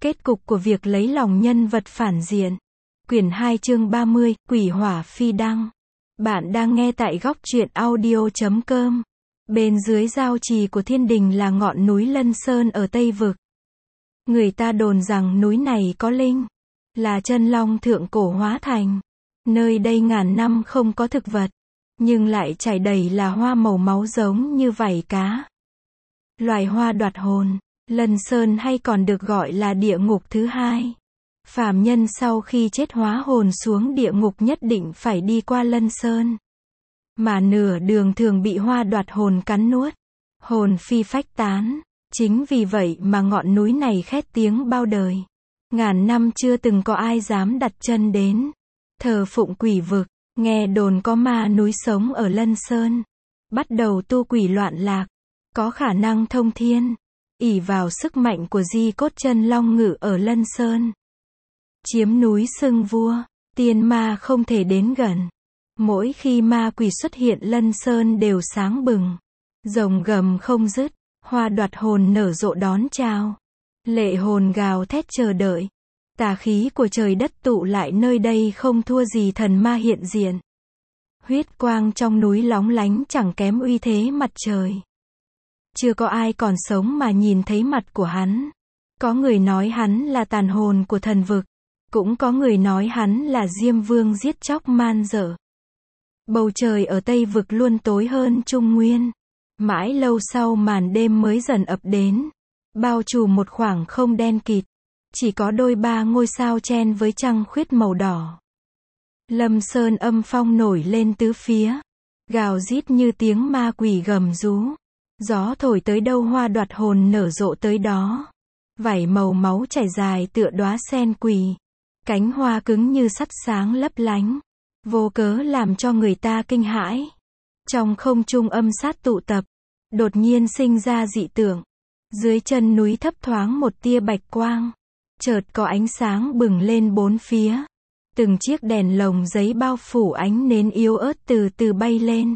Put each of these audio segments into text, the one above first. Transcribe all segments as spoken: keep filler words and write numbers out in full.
Kết cục của việc lấy lòng nhân vật phản diện. Quyển hai chương ba mươi, Quỷ Hỏa Phi Đăng. Bạn đang nghe tại góc truyện audio chấm com. Bên dưới giao trì của thiên đình là ngọn núi Lân Sơn ở Tây Vực. Người ta đồn rằng núi này có linh, là chân long thượng cổ hóa thành. Nơi đây ngàn năm không có thực vật, nhưng lại trải đầy là hoa màu máu giống như vảy cá. Loài hoa đoạt hồn. Lân Sơn hay còn được gọi là địa ngục thứ hai. Phàm nhân sau khi chết hóa hồn xuống địa ngục nhất định phải đi qua Lân Sơn. Mà nửa đường thường bị hoa đoạt hồn cắn nuốt. Hồn phi phách tán. Chính vì vậy mà ngọn núi này khét tiếng bao đời. Ngàn năm chưa từng có ai dám đặt chân đến. Thờ phụng quỷ vực. Nghe đồn có ma núi sống ở Lân Sơn. Bắt đầu tu quỷ loạn lạc. Có khả năng thông thiên. Ỷ vào sức mạnh của di cốt chân long ngự ở Lân Sơn. Chiếm núi xưng vua, tiên ma không thể đến gần. Mỗi khi ma quỷ xuất hiện Lân Sơn đều sáng bừng. Rồng gầm không dứt, hoa đoạt hồn nở rộ đón chào. Lệ hồn gào thét chờ đợi. Tà khí của trời đất tụ lại nơi đây không thua gì thần ma hiện diện. Huyết quang trong núi lóng lánh chẳng kém uy thế mặt trời. Chưa có ai còn sống mà nhìn thấy mặt của hắn. Có người nói hắn là tàn hồn của thần vực. Cũng có người nói hắn là Diêm Vương giết chóc man dợ. Bầu trời ở Tây Vực luôn tối hơn Trung Nguyên. Mãi lâu sau màn đêm mới dần ập đến. Bao trùm một khoảng không đen kịt. Chỉ có đôi ba ngôi sao chen với trăng khuyết màu đỏ. Lâm Sơn âm phong nổi lên tứ phía. Gào rít như tiếng ma quỷ gầm rú. Gió thổi tới đâu hoa đoạt hồn nở rộ tới đó. Vảy màu máu chảy dài tựa đóa sen quỳ. Cánh hoa cứng như sắt sáng lấp lánh. Vô cớ làm cho người ta kinh hãi. Trong không trung âm sát tụ tập. Đột nhiên sinh ra dị tượng. Dưới chân núi thấp thoáng một tia bạch quang. Chợt có ánh sáng bừng lên bốn phía. Từng chiếc đèn lồng giấy bao phủ ánh nến yếu ớt từ từ bay lên.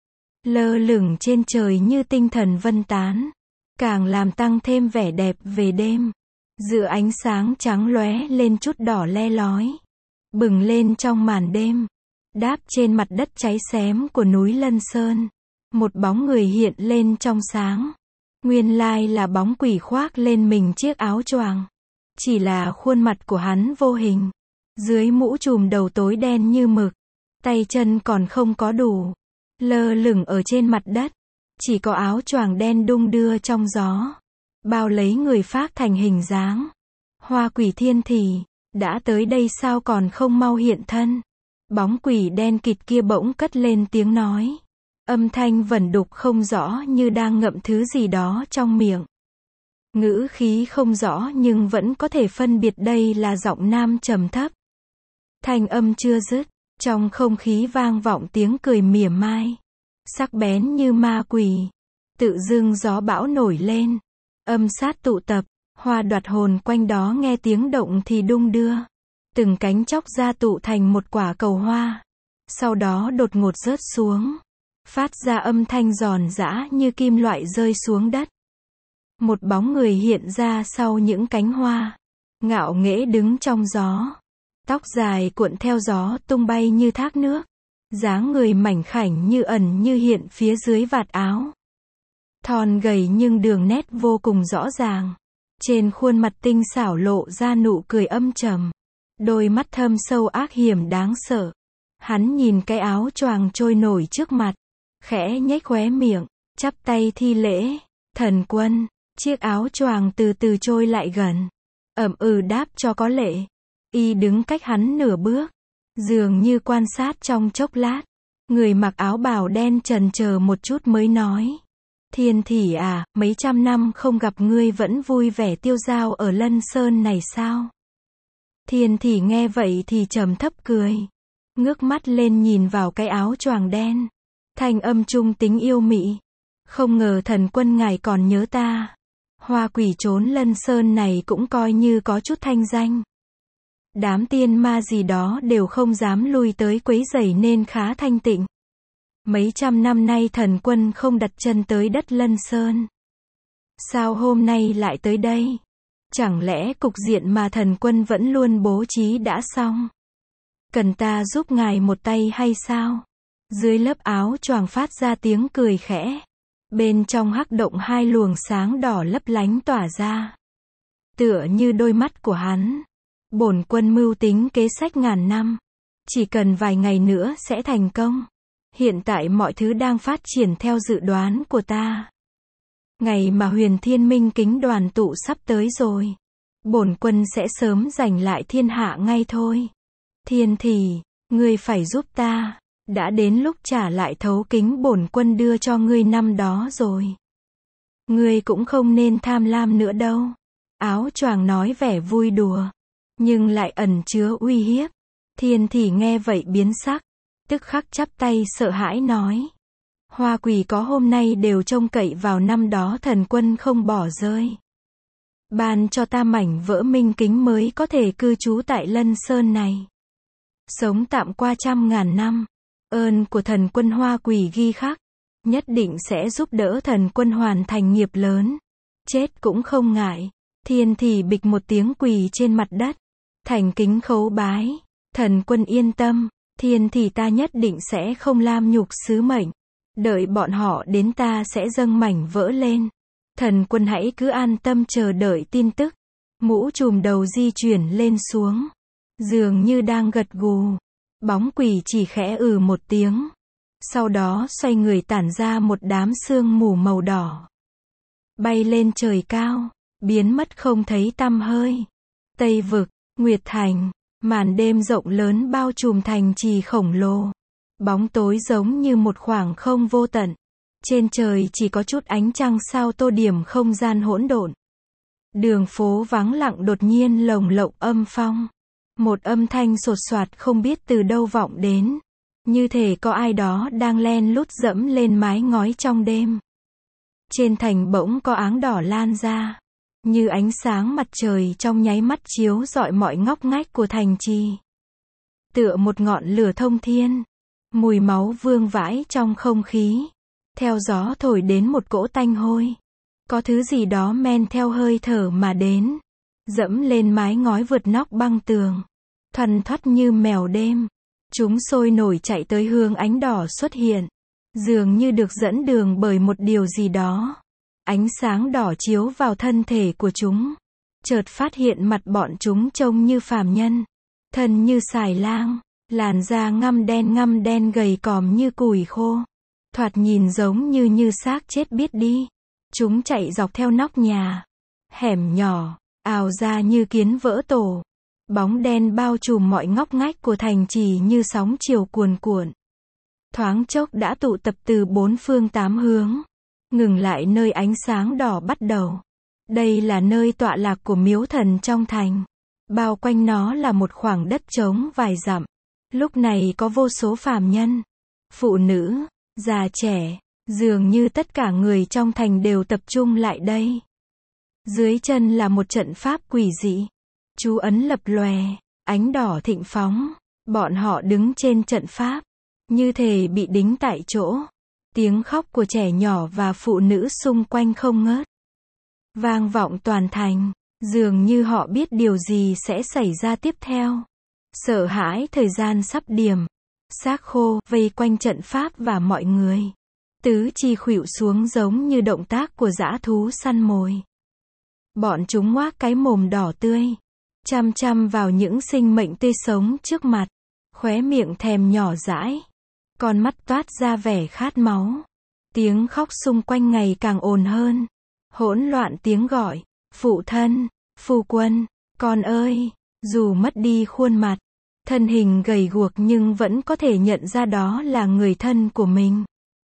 Lơ lửng trên trời như tinh thần vân tán. Càng làm tăng thêm vẻ đẹp về đêm. Giữa ánh sáng trắng lóe lên chút đỏ le lói. Bừng lên trong màn đêm. Đáp trên mặt đất cháy xém của núi Lân Sơn. Một bóng người hiện lên trong sáng. Nguyên lai là bóng quỷ khoác lên mình chiếc áo choàng. Chỉ là khuôn mặt của hắn vô hình. Dưới mũ trùm đầu tối đen như mực. Tay chân còn không có đủ. Lơ lửng ở trên mặt đất. Chỉ có áo choàng đen đung đưa trong gió. Bao lấy người phác thành hình dáng. Hoa quỷ thiên thì, đã tới đây sao còn không mau hiện thân. Bóng quỷ đen kịt kia bỗng cất lên tiếng nói. Âm thanh vẩn đục không rõ như đang ngậm thứ gì đó trong miệng. Ngữ khí không rõ nhưng vẫn có thể phân biệt đây là giọng nam trầm thấp. Thanh âm chưa dứt. Trong không khí vang vọng tiếng cười mỉa mai. Sắc bén như ma quỷ. Tự dưng gió bão nổi lên. Âm sát tụ tập. Hoa đoạt hồn quanh đó nghe tiếng động thì đung đưa. Từng cánh chóc ra tụ thành một quả cầu hoa. Sau đó đột ngột rớt xuống. Phát ra âm thanh giòn giã như kim loại rơi xuống đất. Một bóng người hiện ra sau những cánh hoa. Ngạo nghễ đứng trong gió. Tóc dài cuộn theo gió tung bay như thác nước. Dáng người mảnh khảnh như ẩn như hiện phía dưới vạt áo. Thon gầy nhưng đường nét vô cùng rõ ràng. Trên khuôn mặt tinh xảo lộ ra nụ cười âm trầm. Đôi mắt thâm sâu ác hiểm đáng sợ. Hắn nhìn cái áo choàng trôi nổi trước mặt. Khẽ nhếch khóe miệng. Chắp tay thi lễ. Thần quân. Chiếc áo choàng từ từ trôi lại gần. Ậm ừ đáp cho có lệ. Y đứng cách hắn nửa bước. Dường như quan sát trong chốc lát. Người mặc áo bào đen chần chờ một chút mới nói. Thiên Thỉ à, mấy trăm năm không gặp ngươi vẫn vui vẻ tiêu dao ở Lân Sơn này sao? Thiên Thỉ nghe vậy thì trầm thấp cười. Ngước mắt lên nhìn vào cái áo choàng đen. Thanh âm trung tính yêu mị. Không ngờ thần quân ngài còn nhớ ta. Hoa quỷ trốn Lân Sơn này cũng coi như có chút thanh danh. Đám tiên ma gì đó đều không dám lui tới quấy rầy nên khá thanh tịnh. Mấy trăm năm nay thần quân không đặt chân tới đất Lân Sơn. Sao hôm nay lại tới đây? Chẳng lẽ cục diện mà thần quân vẫn luôn bố trí đã xong? Cần ta giúp ngài một tay hay sao? Dưới lớp áo choàng phát ra tiếng cười khẽ. Bên trong hắc động hai luồng sáng đỏ lấp lánh tỏa ra. Tựa như đôi mắt của hắn. Bổn quân mưu tính kế sách ngàn năm. Chỉ cần vài ngày nữa sẽ thành công. Hiện tại mọi thứ đang phát triển theo dự đoán của ta. Ngày mà huyền thiên minh kính đoàn tụ sắp tới rồi. Bổn quân sẽ sớm giành lại thiên hạ ngay thôi. Thiên thì, ngươi phải giúp ta. Đã đến lúc trả lại thấu kính bổn quân đưa cho ngươi năm đó rồi. Ngươi cũng không nên tham lam nữa đâu. Áo choàng nói vẻ vui đùa. Nhưng lại ẩn chứa uy hiếp. Thiên thì nghe vậy biến sắc. Tức khắc chắp tay sợ hãi nói. Hoa quỷ có hôm nay đều trông cậy vào năm đó thần quân không bỏ rơi. Ban cho ta mảnh vỡ minh kính mới có thể cư trú tại Lân Sơn này. Sống tạm qua trăm ngàn năm. Ơn của thần quân hoa quỷ ghi khắc. Nhất định sẽ giúp đỡ thần quân hoàn thành nghiệp lớn. Chết cũng không ngại. Thiên thì bịch một tiếng quỳ trên mặt đất. Thành kính khấu bái. Thần quân yên tâm. Thiên thì ta nhất định sẽ không lam nhục sứ mệnh. Đợi bọn họ đến ta sẽ dâng mảnh vỡ lên. Thần quân hãy cứ an tâm chờ đợi tin tức. Mũ trùm đầu di chuyển lên xuống. Dường như đang gật gù. Bóng quỷ chỉ khẽ ừ một tiếng. Sau đó xoay người tản ra một đám sương mù màu đỏ. Bay lên trời cao. Biến mất không thấy tăm hơi. Tây vực, Nguyệt Thành. Màn đêm rộng lớn bao trùm thành trì khổng lồ. Bóng tối giống như một khoảng không vô tận. Trên trời chỉ có chút ánh trăng sao tô điểm không gian hỗn độn. Đường phố vắng lặng đột nhiên lồng lộng âm phong. Một âm thanh sột soạt không biết từ đâu vọng đến. Như thể có ai đó đang len lút dẫm lên mái ngói trong đêm. Trên thành bỗng có áng đỏ lan ra. Như ánh sáng mặt trời trong nháy mắt chiếu rọi mọi ngóc ngách của thành trì. Tựa một ngọn lửa thông thiên. Mùi máu vương vãi trong không khí. Theo gió thổi đến một cỗ tanh hôi. Có thứ gì đó men theo hơi thở mà đến. Dẫm lên mái ngói vượt nóc băng tường. Thoăn thoắt như mèo đêm. Chúng sôi nổi chạy tới hướng ánh đỏ xuất hiện. Dường như được dẫn đường bởi một điều gì đó. Ánh sáng đỏ chiếu vào thân thể của chúng. Chợt phát hiện mặt bọn chúng trông như phàm nhân. Thân như xài lang. Làn da ngăm đen ngăm đen gầy còm như củi khô. Thoạt nhìn giống như như xác chết biết đi. Chúng chạy dọc theo nóc nhà. Hẻm nhỏ. Ào ra như kiến vỡ tổ. Bóng đen bao trùm mọi ngóc ngách của thành trì như sóng chiều cuồn cuộn. Thoáng chốc đã tụ tập từ bốn phương tám hướng. Ngừng lại nơi ánh sáng đỏ bắt đầu. Đây là nơi tọa lạc của miếu thần trong thành. Bao quanh nó là một khoảng đất trống vài dặm. Lúc này có vô số phàm nhân, phụ nữ, già trẻ, dường như tất cả người trong thành đều tập trung lại đây. Dưới chân là một trận pháp quỷ dị. Chú ấn lập lòe, ánh đỏ thịnh phóng. Bọn họ đứng trên trận pháp, như thể bị đính tại chỗ. Tiếng khóc của trẻ nhỏ và phụ nữ xung quanh không ngớt. Vang vọng toàn thành, dường như họ biết điều gì sẽ xảy ra tiếp theo. Sợ hãi thời gian sắp điểm. Xác khô vây quanh trận pháp và mọi người. Tứ chi khuỵu xuống giống như động tác của dã thú săn mồi. Bọn chúng ngoác cái mồm đỏ tươi. Chăm chăm vào những sinh mệnh tươi sống trước mặt. Khóe miệng thèm nhỏ dãi. Con mắt toát ra vẻ khát máu. Tiếng khóc xung quanh ngày càng ồn hơn. Hỗn loạn tiếng gọi. Phụ thân, phu quân, con ơi. Dù mất đi khuôn mặt, thân hình gầy guộc nhưng vẫn có thể nhận ra đó là người thân của mình.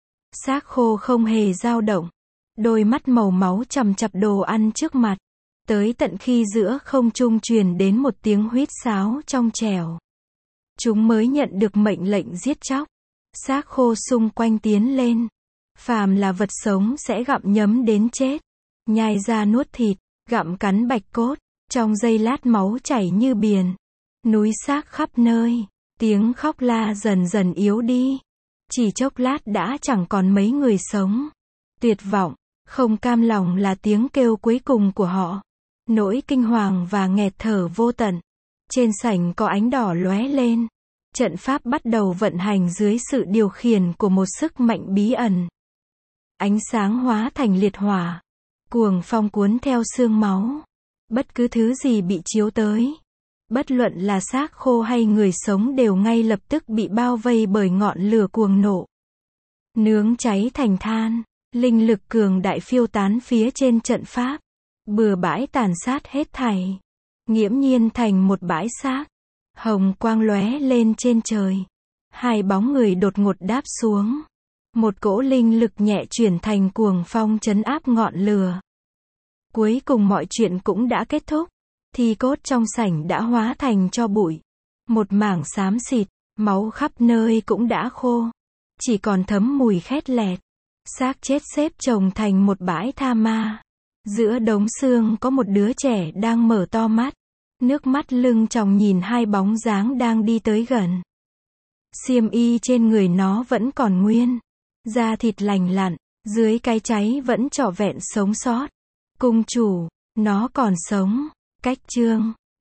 Xác khô không hề dao động. Đôi mắt màu máu chằm chằm đồ ăn trước mặt. Tới tận khi giữa không trung truyền đến một tiếng huýt sáo trong trẻo. Chúng mới nhận được mệnh lệnh giết chóc. Xác khô xung quanh tiến lên. Phàm là vật sống sẽ gặm nhấm đến chết. Nhai ra nuốt thịt, gặm cắn bạch cốt. Trong giây lát máu chảy như biển. Núi xác khắp nơi. Tiếng khóc la dần dần yếu đi. Chỉ chốc lát đã chẳng còn mấy người sống. Tuyệt vọng, không cam lòng là tiếng kêu cuối cùng của họ. Nỗi kinh hoàng và nghẹt thở vô tận. Trên sảnh có ánh đỏ lóe lên. Trận pháp bắt đầu vận hành dưới sự điều khiển của một sức mạnh bí ẩn. Ánh sáng hóa thành liệt hỏa. Cuồng phong cuốn theo xương máu. Bất cứ thứ gì bị chiếu tới, bất luận là xác khô hay người sống đều ngay lập tức bị bao vây bởi ngọn lửa cuồng nộ. Nướng cháy thành than, linh lực cường đại phiêu tán phía trên trận pháp, bừa bãi tàn sát hết thảy, nghiễm nhiên thành một bãi xác. Hồng quang lóe lên trên trời. Hai bóng người đột ngột đáp xuống. Một cỗ linh lực nhẹ chuyển thành cuồng phong trấn áp ngọn lửa. Cuối cùng mọi chuyện cũng đã kết thúc. Thi cốt trong sảnh đã hóa thành tro bụi. Một mảng xám xịt, máu khắp nơi cũng đã khô. Chỉ còn thấm mùi khét lẹt. Xác chết xếp chồng thành một bãi tha ma. Giữa đống xương có một đứa trẻ đang mở to mắt. Nước mắt lưng tròng nhìn hai bóng dáng đang đi tới gần. Xiêm y trên người nó vẫn còn nguyên. Da thịt lành lặn, dưới cái cháy vẫn trọn vẹn sống sót. Cung chủ, nó còn sống. Cách chương